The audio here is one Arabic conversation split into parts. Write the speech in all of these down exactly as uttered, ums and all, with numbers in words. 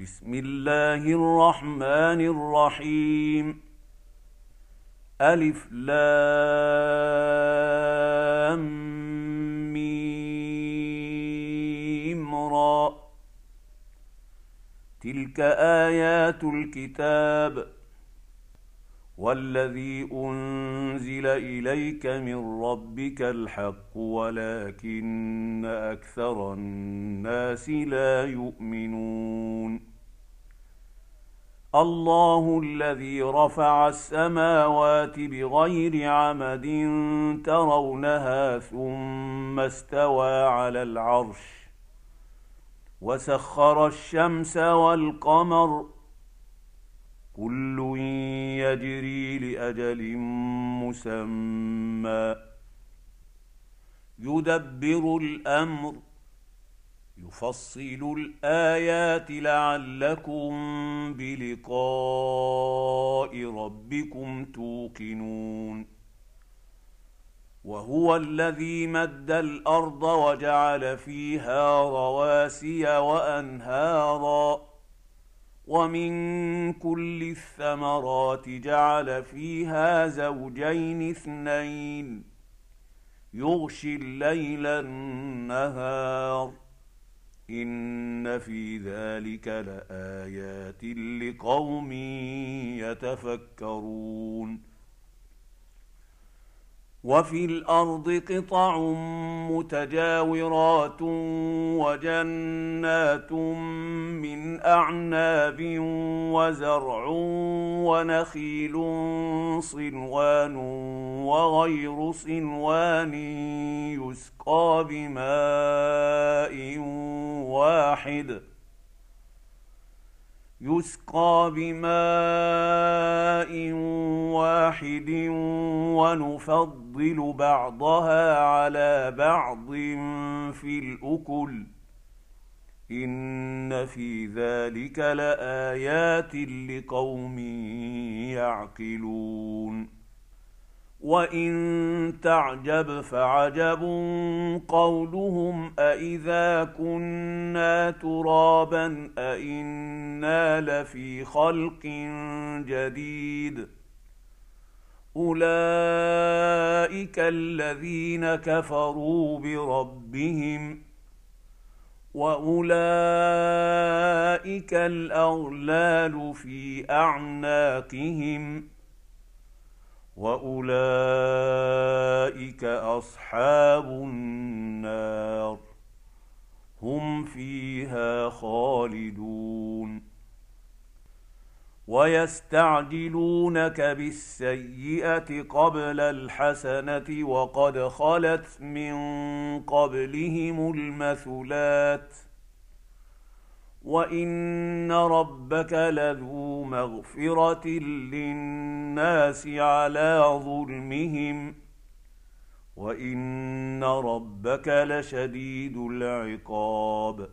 بسم الله الرحمن الرحيم. ألف لام ميم را. تلك آيات الكتاب والذي أنزل إليك من ربك الحق ولكن أكثر الناس لا يؤمنون. الله الذي رفع السماوات بغير عمد ترونها ثم استوى على العرش وسخر الشمس والقمر كل يجري لأجل مسمى يدبر الأمر يفصل الآيات لعلكم بلقاء ربكم توقنون. وهو الذي مد الأرض وجعل فيها رواسي وأنهارا ومن كل الثمرات جعل فيها زوجين اثنين يغشي الليل النهار إن في ذلك لآيات لقوم يتفكرون. وفي الأرض قطع متجاورات وجنات من أعناب وزرع ونخيل صنوان وغير صنوان يسقى بماء واحد يسقى بماء واحد ونفضل بعضها على بعض في الأكل إن في ذلك لآيات لقوم يعقلون. وإن تعجب فعجب قولهم أإذا كنا ترابا أإنا لفي خلق جديد أولئك الذين كفروا بربهم وأولئك الأغلال في أعناقهم وأولئك أصحاب النار هم فيها خالدون. ويستعجلونك بالسيئة قبل الحسنة وقد خلت من قبلهم المثلات وإن ربك لذو مغفرة للناس على ظلمهم وإن ربك لشديد العقاب.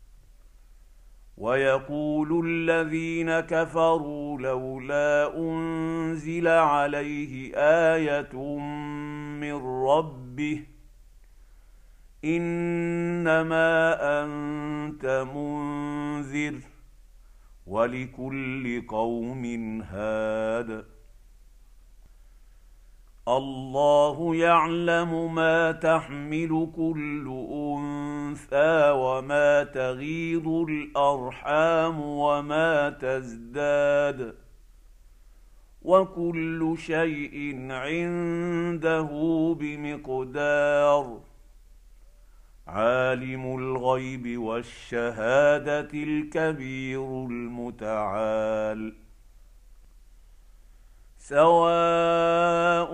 ويقول الذين كفروا لولا أنزل عليه آية من ربه إنما أنت منذر ولكل قوم هاد. الله يعلم ما تحمل كل أنثى وما تغيض الأرحام وما تزداد وكل شيء عنده بمقدار. عالم الغيب والشهادة الكبير المتعال. سواء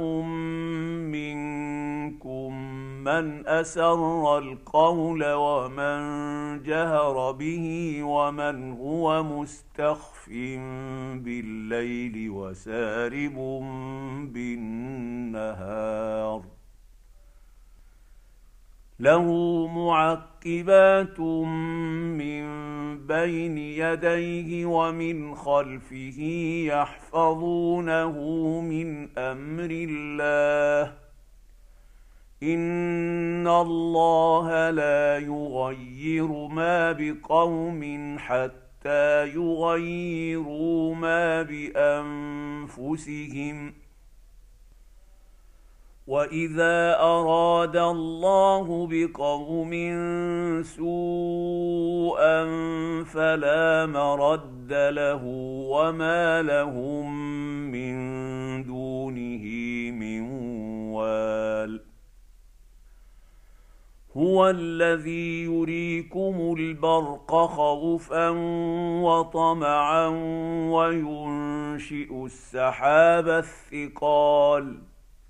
منكم من أسر القول ومن جهر به ومن هو مستخف بالليل وسارب بالنهار له معقبات من بين يديه ومن خلفه يحفظونه من أمر الله إن الله لا يغير ما بقوم حتى حتى يغيروا ما بانفسهم. واذا اراد الله بقوم سوءا فلا مرد له وما لهم من دونه من وال. هو الذي يريكم البرق خوفا وطمعا وينشئ السحاب الثقال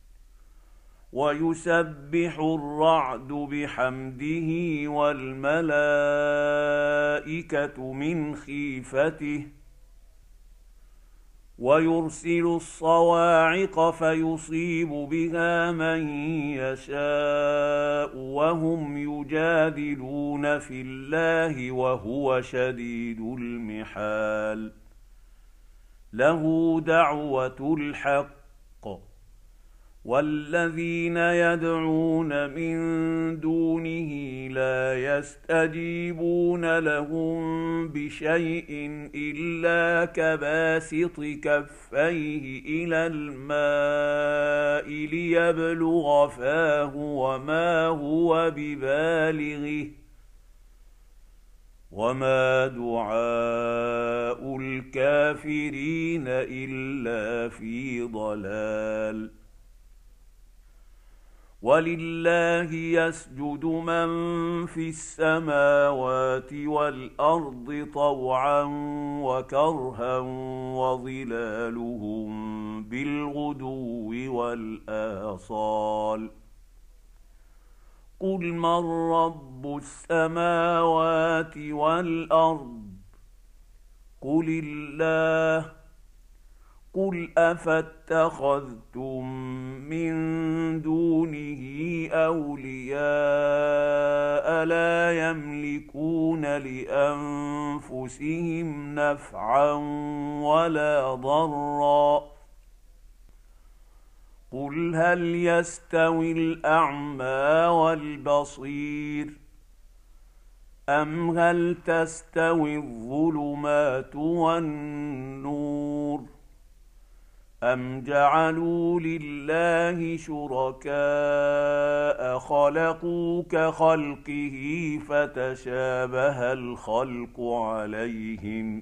ويسبح الرعد بحمده والملائكة من خيفته ويرسل الصواعق فيصيب بها من يشاء وهم يجادلون في الله وهو شديد المحال. له دعوة الحق والذين يدعون من دونه لا يستجيبون لهم بشيء إلا كباسط كفيه إلى الماء ليبلغ فاه وما هو ببالغه وما دعاء الكافرين إلا في ضلال. ولله يسجد من في السماوات والأرض طوعا وكرها وظلالهم بالغدو والآصال. قل من رب السماوات والأرض قل الله. قل أفاتخذتم من دونه أولياء لا يملكون لأنفسهم نفعا ولا ضرا. قل هل يستوي الأعمى والبصير أم هل تستوي الظلمات والنور أم جعلوا لله شركاء خلقوا كخلقه فتشابه الخلق عليهم.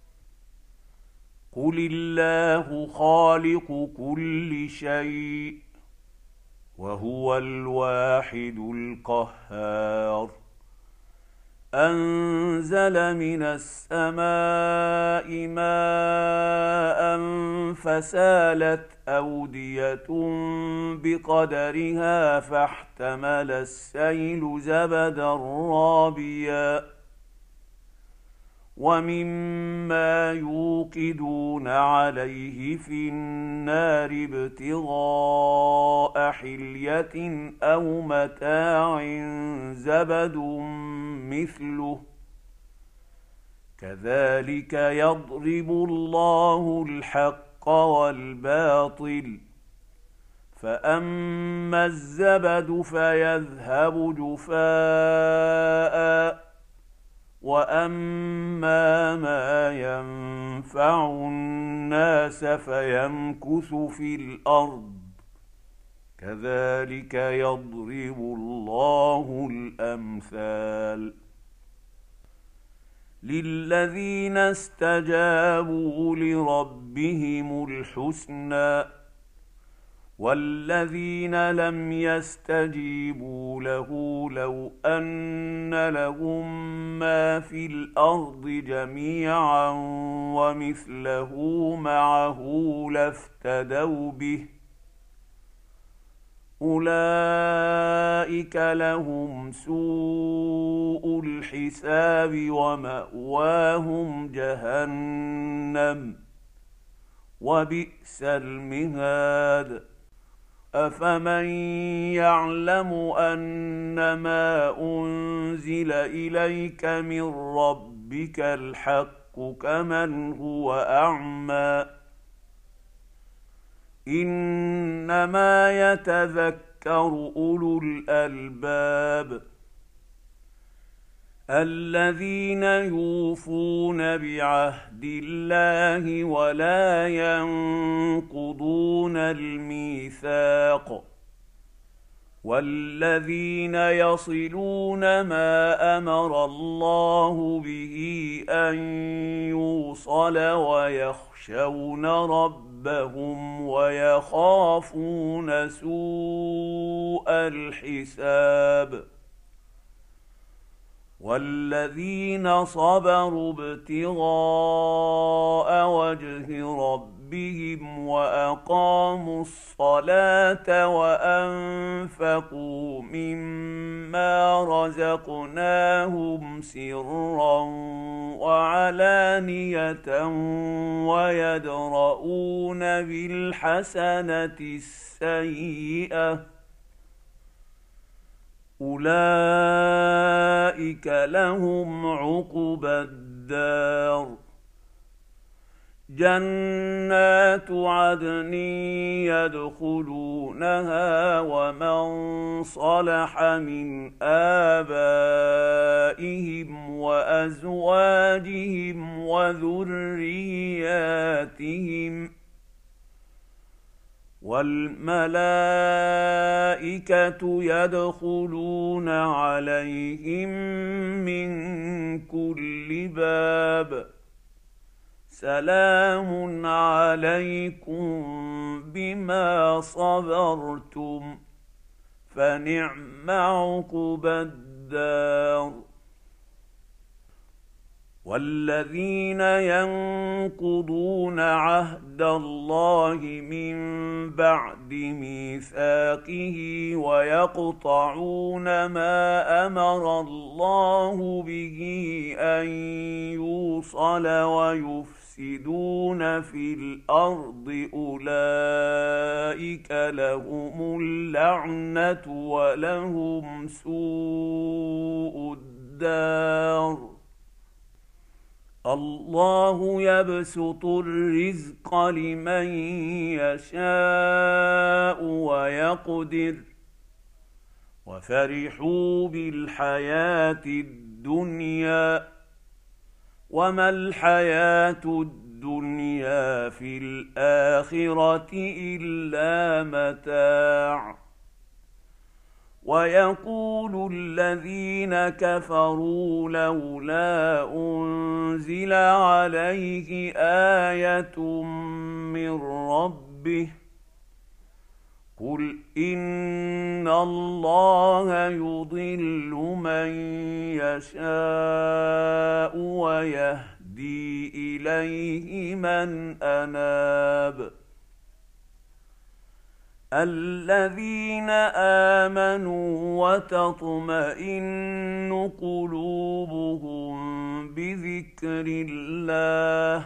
قل الله خالق كل شيء وهو الواحد القهار. أنزل من السماء ماء فسالت أودية بقدرها فاحتمل السيل زبدا رابيا ومما يوقدون عليه في النار ابتغاء حلية أو متاع زبد مثله كذلك يضرب الله الحق والباطل. فأما الزبد فيذهب جفاء وأما ما ينفع الناس فيمكث في الأرض كذلك يضرب الله الأمثال. للذين استجابوا لربهم الحسنى والذين لم يستجيبوا له لو أن لهم ما في الأرض جميعا ومثله معه لافتدوا به أولئك لهم سوء الحساب ومأواهم جهنم وبئس المهاد. أفمن يعلم أنما أنزل إليك من ربك الحق كمن هو أعمى إنما يتذكر أولو الألباب. الذين يوفون بعهد الله ولا ينقضون الميثاق، والذين يصلون ما امر الله به ان يوصل ويخشون ربهم ويخافون سوء الحساب، والذين صبروا ابتغاء وجه ربهم وأقاموا الصلاة وأنفقوا مما رزقناهم سرا وعلانية ويدرؤون بالحسنة السيئة أولئك لهم عقبى الدار، جنات عدن يدخلونها ومن صلح من آبائهم وأزواجهم وذرياتهم، والملائكة يدخلون عليهم من كل باب، سلام عليكم بما صبرتم فنعم عقبى الدار. والذين ينقضون عهد الله من بعد ميثاقه ويقطعون ما امر الله به ان يوصل ويفسدون في الارض اولئك لهم اللعنه ولهم سوء الدار. الله يبسط الرزق لمن يشاء ويقدر، وفرحوا بالحياة الدنيا وما الحياة الدنيا في الآخرة إلا متاع. ويقول الذين كفروا لولا أنزل عليه آية من ربه قل إن الله يضل من يشاء ويهدي إليه من أناب. الذين آمنوا وتطمئن قلوبهم بذكر الله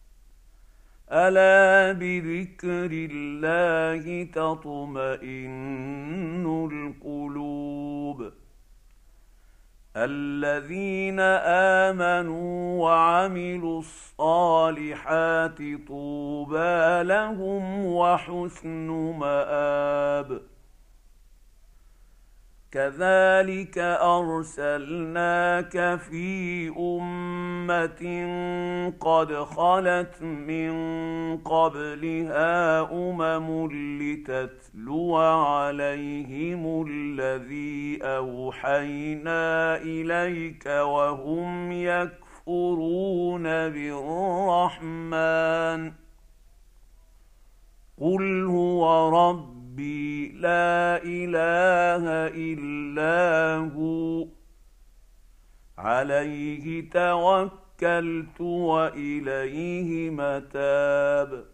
ألا بذكر الله تطمئن القلوب. الذين آمنوا وعملوا الصالحات طوبى لهم وحسن مآب. كذلك أرسلناك في أمة قد خلت من قبلها أمم لتتلو عليهم الذي أوحينا إليك وهم يكفرون بالرحمن قل هو ربي لا إله إلا هو عليه توكلت وإليه متاب.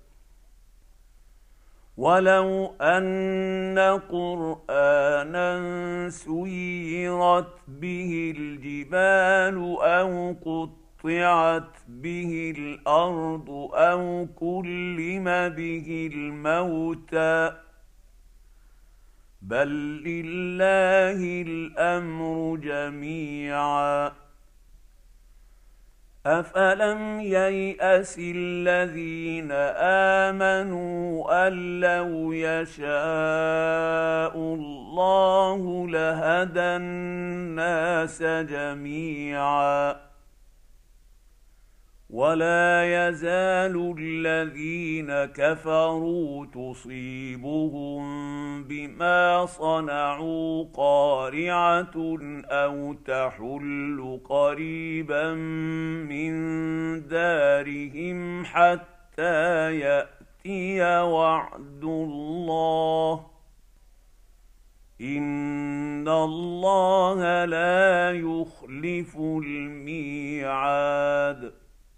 ولو أن قرآنا سيرت به الجبال أو قطعت به الأرض أو كلم به الموتى بل لله الأمر جميعا أفلم ييأس الذين آمنوا أن لو يشاء الله لهدى الناس جميعا ولا يزال الذين كفروا تصيبهم بما صنعوا قارعة أو تحل قريبا من دارهم حتى يأتي وعد الله إن الله لا يخلف الميعاد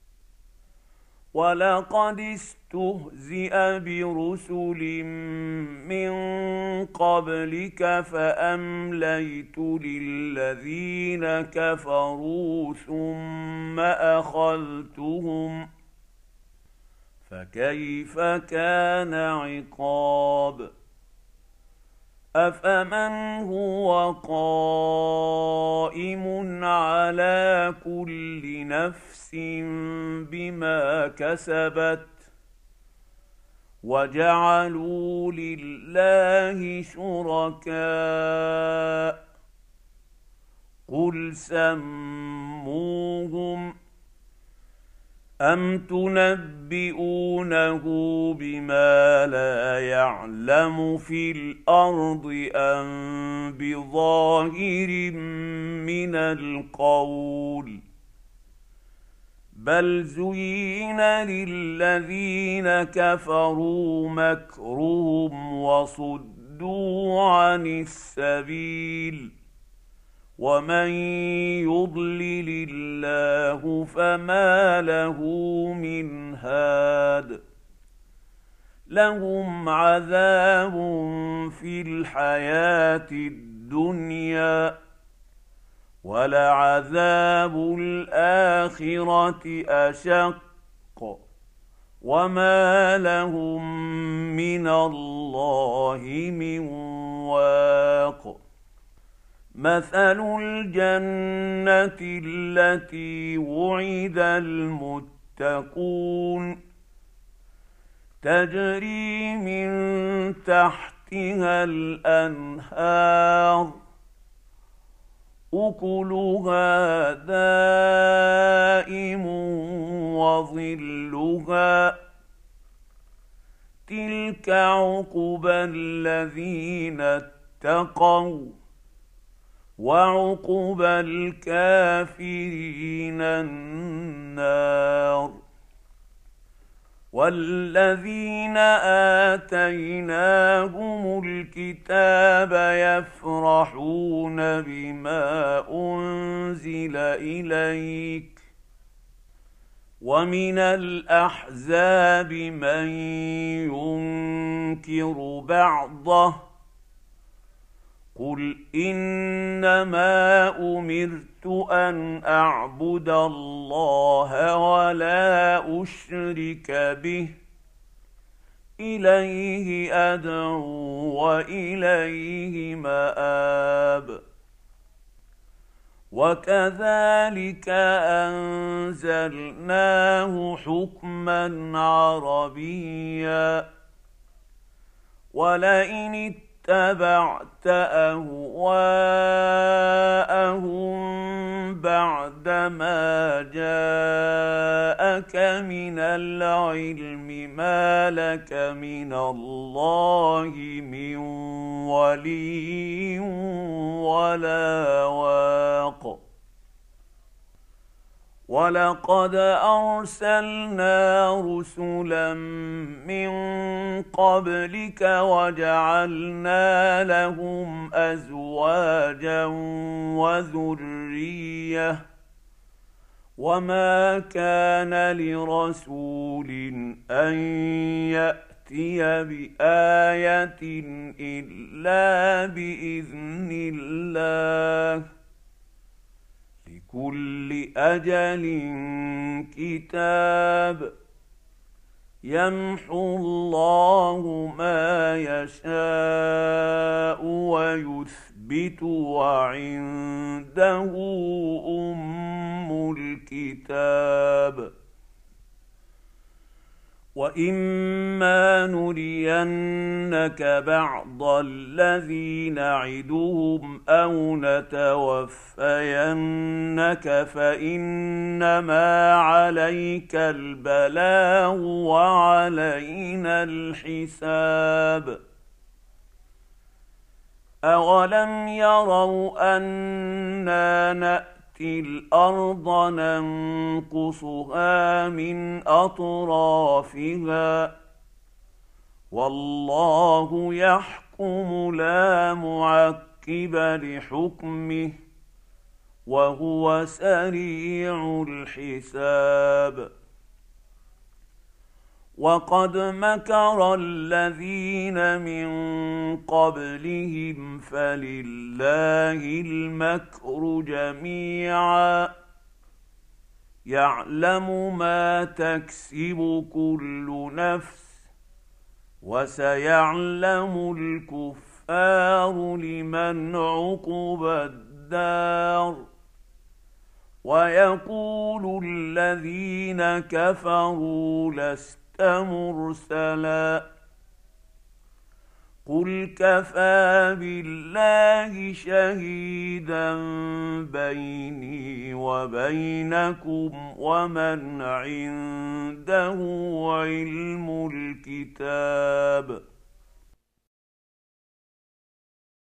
ولقد استهزئ برسل من قبلك فأمليت للذين كفروا ثم أخذتهم فكيف كان عقاب أفمن هو قائم على كل نفس بما كسبت وجعلوا لله شركاء قل سموهم أم تنبئونه بما لا يعلم في الأرض أم بظاهر من القول بل زين للذين كفروا مكرهم وصدوا عن السبيل ومن يضلل الله فما له من هاد لهم عذاب في الحياة الدنيا ولعذاب الآخرة أشق وما لهم من الله من واق مثل الجنة التي وعد المتقون تجري من تحتها الأنهار أكلها دائم وظلها تلك عقبى الذين اتقوا وعقبى الكافرين النار والذين آتيناهم الكتاب يفرحون بما أنزل إليك ومن الأحزاب من ينكر بعضه قل إنما أمرت أن أعبد الله ولا أشرك به إليه أدعو وإليه مآب وكذلك أنزلناه حكما عربيا ولئن اتبعت أهواءهم بعدما جاءك من العلم ما لك من الله من ولي ولا واق ولقد أرسلنا رسلا من قبلك وجعلنا لهم أزواجا وذرية وما كان لرسول أن يأتي بآية إلا بإذن الله لكل أجل كتاب يمحو الله ما يشاء ويثبت يثبت وعنده أم الكتاب. وإما نرينك بعض الذي نعدهم أو نتوفينك فإنما عليك البلاغ وعلينا الحساب. أولم يروا أنا نأتي الأرض ننقصها من أطرافها والله يحكم لا معقب لحكمه وهو سريع الحساب. وقد مكر الذين من قبلهم فلله المكر جميعا يعلم ما تكسب كل نفس وسيعلم الكفار لمن عقبى الدار. ويقول الذين كفروا لست مرسلا قل كفى بالله شهيدا بيني وبينكم ومن عنده علم الكتاب.